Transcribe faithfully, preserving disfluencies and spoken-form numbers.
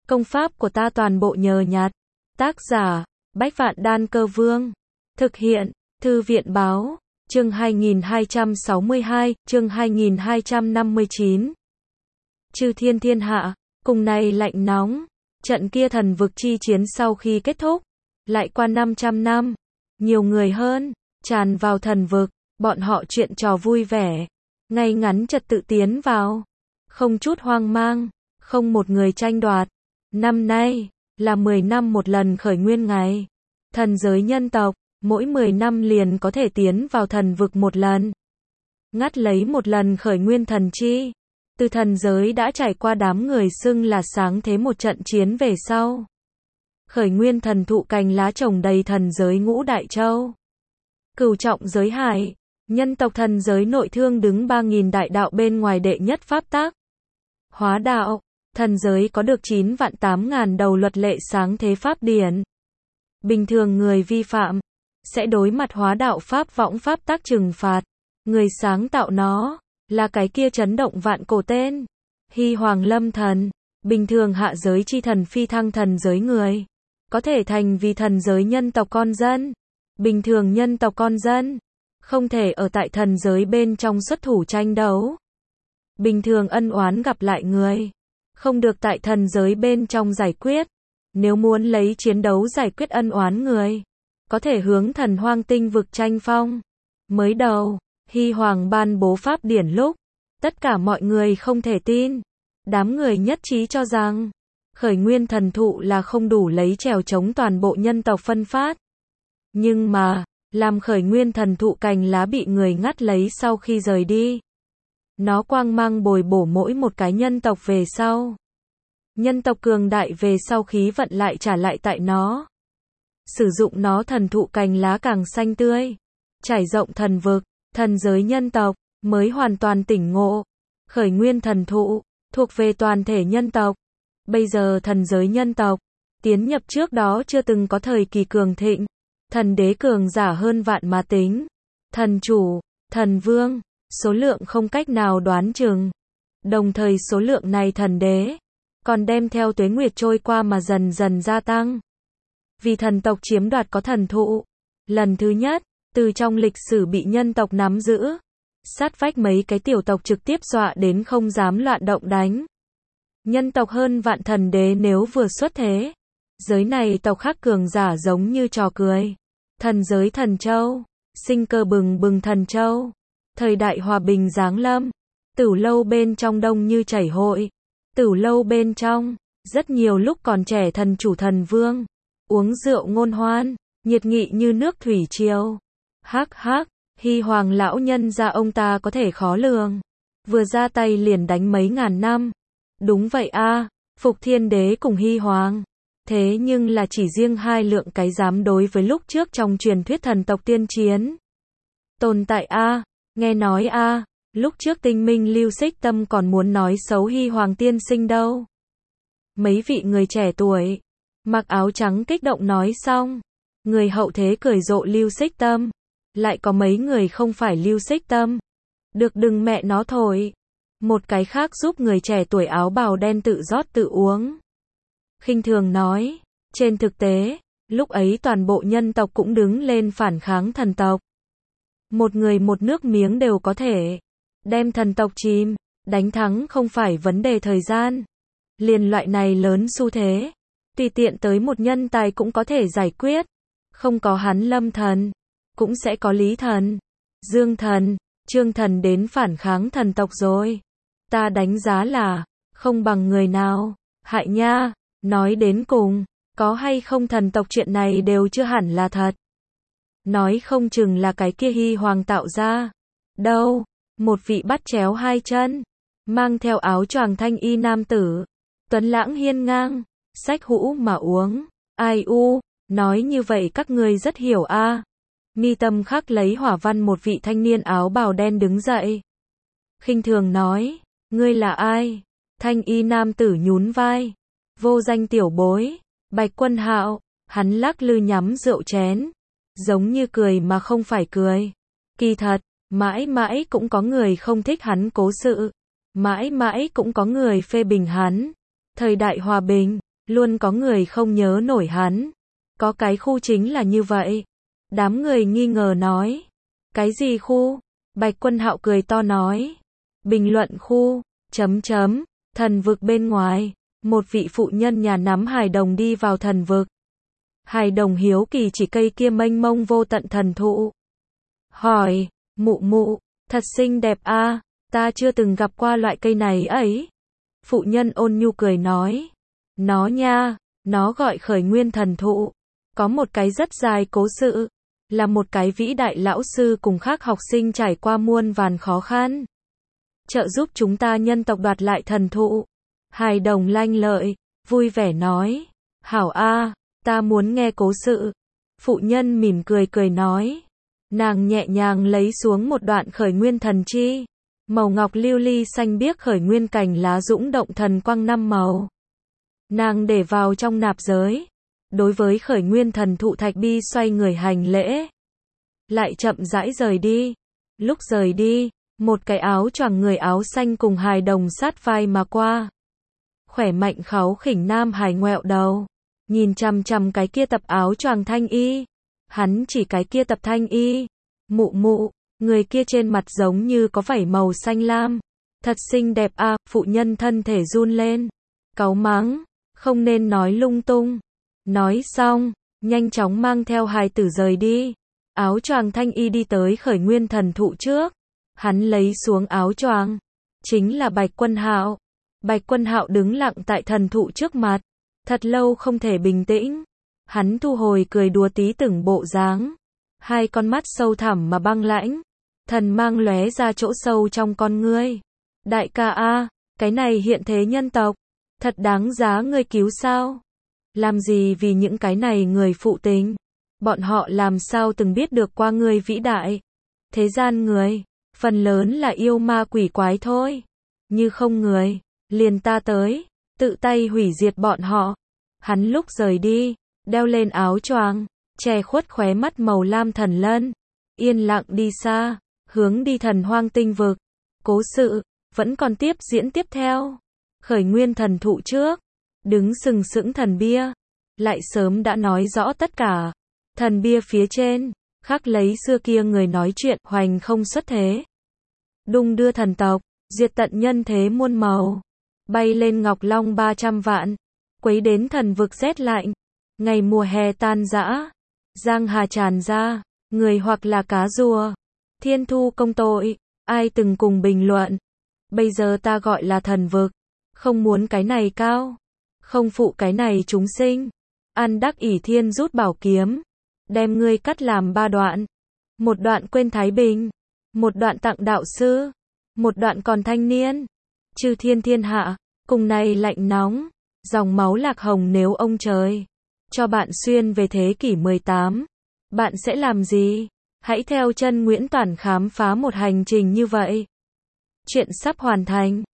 Công pháp của ta toàn bộ nhờ nhặt. Tác giả, Bách Vạn Đan Cơ Vương. Thực hiện, Thư viện Báo. Chương hai nghìn hai trăm sáu mươi hai, chương hai nghìn hai trăm năm mươi chín. Chư thiên thiên hạ, cùng này lạnh nóng. Trận kia thần vực chi chiến sau khi kết thúc, lại qua năm trăm năm, nhiều người hơn, tràn vào thần vực, bọn họ chuyện trò vui vẻ, ngay ngắn trật tự tiến vào, không chút hoang mang, không một người tranh đoạt. Năm nay, là mười năm một lần khởi nguyên ngày. Thần giới nhân tộc, mỗi mười năm liền có thể tiến vào thần vực một lần. Ngắt lấy một lần khởi nguyên thần chi. Từ thần giới đã trải qua đám người xưng là sáng thế một trận chiến về sau. Khởi nguyên thần thụ cành lá trồng đầy thần giới ngũ đại châu. Cửu trọng giới hải, nhân tộc thần giới nội thương đứng ba nghìn đại đạo bên ngoài đệ nhất pháp tác. Hóa đạo, thần giới có được chín vạn tám ngàn đầu luật lệ sáng thế pháp điển. Bình thường người vi phạm, sẽ đối mặt hóa đạo pháp võng pháp tác trừng phạt. Người sáng tạo nó, là cái kia chấn động vạn cổ tên. Hy Hoàng Lâm Thần, bình thường hạ giới chi thần phi thăng thần giới người. Có thể thành vì thần giới nhân tộc con dân. Bình thường nhân tộc con dân, không thể ở tại thần giới bên trong xuất thủ tranh đấu. Bình thường ân oán gặp lại người, không được tại thần giới bên trong giải quyết. Nếu muốn lấy chiến đấu giải quyết ân oán người, có thể hướng thần hoang tinh vực tranh phong. Mới đầu, Hy Hoàng ban bố pháp điển lúc, tất cả mọi người không thể tin. Đám người nhất trí cho rằng, khởi nguyên thần thụ là không đủ lấy trèo chống toàn bộ nhân tộc phân phát. Nhưng mà, làm khởi nguyên thần thụ cành lá bị người ngắt lấy sau khi rời đi. Nó quang mang bồi bổ mỗi một cái nhân tộc về sau. Nhân tộc cường đại về sau khí vận lại trả lại tại nó. Sử dụng nó thần thụ cành lá càng xanh tươi. Trải rộng thần vực, thần giới nhân tộc, mới hoàn toàn tỉnh ngộ. Khởi nguyên thần thụ, thuộc về toàn thể nhân tộc. Bây giờ thần giới nhân tộc, tiến nhập trước đó chưa từng có thời kỳ cường thịnh. Thần đế cường giả hơn vạn mà tính. Thần chủ, thần vương, số lượng không cách nào đoán chừng. Đồng thời số lượng này thần đế, còn đem theo tuế nguyệt trôi qua mà dần dần gia tăng. Vì thần tộc chiếm đoạt có thần thụ. Lần thứ nhất, từ trong lịch sử bị nhân tộc nắm giữ. Sát vách mấy cái tiểu tộc trực tiếp dọa đến không dám loạn động đánh. Nhân tộc hơn vạn thần đế nếu vừa xuất thế. Giới này tộc khác cường giả giống như trò cười. Thần giới thần châu, sinh cơ bừng bừng thần châu. Thời đại hòa bình giáng lâm. Tửu lâu bên trong đông như chảy hội. Tửu lâu bên trong, rất nhiều lúc còn trẻ thần chủ thần vương. Uống rượu ngôn hoan, nhiệt nghị như nước thủy triều. Hắc hắc, Hy Hoàng lão nhân gia ông ta có thể khó lường. Vừa ra tay liền đánh mấy ngàn năm. Đúng vậy a, Phục Thiên Đế cùng Hy Hoàng. Thế nhưng là chỉ riêng hai lượng cái dám đối với lúc trước trong truyền thuyết thần tộc tiên chiến. Tồn tại a, nghe nói a, lúc trước Tinh Minh Lưu Xích Tâm còn muốn nói xấu Hy Hoàng tiên sinh đâu. Mấy vị người trẻ tuổi, mặc áo trắng kích động nói xong. Người hậu thế cười rộ Lưu Xích Tâm. Lại có mấy người không phải Lưu Xích Tâm. Được đừng mẹ nó thổi. Một cái khác giúp người trẻ tuổi áo bào đen tự rót tự uống. Khinh thường nói, trên thực tế, lúc ấy toàn bộ nhân tộc cũng đứng lên phản kháng thần tộc. Một người một nước miếng đều có thể đem thần tộc chìm, đánh thắng không phải vấn đề thời gian. Liền loại này lớn xu thế, tùy tiện tới một nhân tài cũng có thể giải quyết. Không có hắn Lâm Thần, cũng sẽ có Lý Thần, Dương Thần, Trương Thần đến phản kháng thần tộc rồi. Ta đánh giá là, không bằng người nào, hại nha. Nói đến cùng, có hay không thần tộc chuyện này đều chưa hẳn là thật. Nói không chừng là cái kia Hy Hoàng tạo ra. Đâu, một vị bắt chéo hai chân, mang theo áo choàng thanh y nam tử, tuấn lãng hiên ngang, xách hũ mà uống. Ai u, nói như vậy các ngươi rất hiểu a. Mi tâm khắc lấy hỏa văn một vị thanh niên áo bào đen đứng dậy. Khinh thường nói, ngươi là ai? Thanh y nam tử nhún vai. Vô danh tiểu bối, Bạch Quân Hạo. Hắn lắc lư nhắm rượu chén, giống như cười mà không phải cười. Kỳ thật, mãi mãi cũng có người không thích hắn cố sự. Mãi mãi cũng có người phê bình hắn. Thời đại hòa bình, luôn có người không nhớ nổi hắn. Có cái khu chính là như vậy. Đám người nghi ngờ nói. Cái gì khu? Bạch Quân Hạo cười to nói. Bình luận khu, chấm chấm, thần vực bên ngoài. Một vị phụ nhân nhà nắm hài đồng đi vào thần vực. Hài đồng hiếu kỳ chỉ cây kia mênh mông vô tận thần thụ. Hỏi, mụ mụ, thật xinh đẹp a, à, ta chưa từng gặp qua loại cây này ấy. Phụ nhân ôn nhu cười nói. Nó nha, nó gọi khởi nguyên thần thụ. Có một cái rất dài cố sự. Là một cái vĩ đại lão sư cùng khác học sinh trải qua muôn vàn khó khăn. Trợ giúp chúng ta nhân tộc đoạt lại thần thụ. Hài đồng lanh lợi, vui vẻ nói. Hảo a, ta muốn nghe cố sự. Phụ nhân mỉm cười cười nói. Nàng nhẹ nhàng lấy xuống một đoạn khởi nguyên thần chi. Màu ngọc lưu ly xanh biếc khởi nguyên cành lá dũng động thần quang năm màu. Nàng để vào trong nạp giới. Đối với khởi nguyên thần thụ thạch bi xoay người hành lễ. Lại chậm rãi rời đi. Lúc rời đi, một cái áo choàng người áo xanh cùng hài đồng sát vai mà qua. Khỏe mạnh kháu khỉnh nam hài ngoẹo đầu. Nhìn chằm chằm cái kia tập áo choàng thanh y. Hắn chỉ cái kia tập thanh y. Mụ mụ, người kia trên mặt giống như có vảy màu xanh lam. Thật xinh đẹp a, à, phụ nhân thân thể run lên. Cáu mắng, không nên nói lung tung. Nói xong, nhanh chóng mang theo hài tử rời đi. Áo choàng thanh y đi tới khởi nguyên thần thụ trước. Hắn lấy xuống áo choàng. Chính là Bạch Quân Hạo. Bạch Quân Hạo đứng lặng tại thần thụ trước mặt. Thật lâu không thể bình tĩnh. Hắn thu hồi cười đùa tí từng bộ dáng. Hai con mắt sâu thẳm mà băng lãnh. Thần mang lóe ra chỗ sâu trong con ngươi. Đại ca a, cái này hiện thế nhân tộc. Thật đáng giá ngươi cứu sao? Làm gì vì những cái này người phụ tình? Bọn họ làm sao từng biết được qua ngươi vĩ đại? Thế gian người, phần lớn là yêu ma quỷ quái thôi. Như không người, liền ta tới, tự tay hủy diệt bọn họ. Hắn lúc rời đi, đeo lên áo choàng, che khuất khóe mắt màu lam thần lân. Yên lặng đi xa, hướng đi thần hoang tinh vực. Cố sự, vẫn còn tiếp diễn tiếp theo. Khởi nguyên thần thụ trước, đứng sừng sững thần bia. Lại sớm đã nói rõ tất cả. Thần bia phía trên, khắc lấy xưa kia người nói chuyện hoành không xuất thế. Đung đưa thần tộc, diệt tận nhân thế muôn màu. Bay lên ngọc long ba trăm vạn. Quấy đến thần vực rét lạnh. Ngày mùa hè tan rã. Giang hà tràn ra. Người hoặc là cá rùa. Thiên thu công tội. Ai từng cùng bình luận. Bây giờ ta gọi là thần vực. Không muốn cái này cao. Không phụ cái này chúng sinh. An đắc ỷ thiên rút bảo kiếm. Đem ngươi cắt làm ba đoạn. Một đoạn quên Thái Bình. Một đoạn tặng đạo sư. Một đoạn còn thanh niên. Chư thiên thiên hạ. Cùng này lạnh nóng. Dòng máu lạc hồng nếu ông trời cho bạn xuyên về thế kỷ mười tám. Bạn sẽ làm gì? Hãy theo chân Nguyễn Toản khám phá một hành trình như vậy. Chuyện sắp hoàn thành.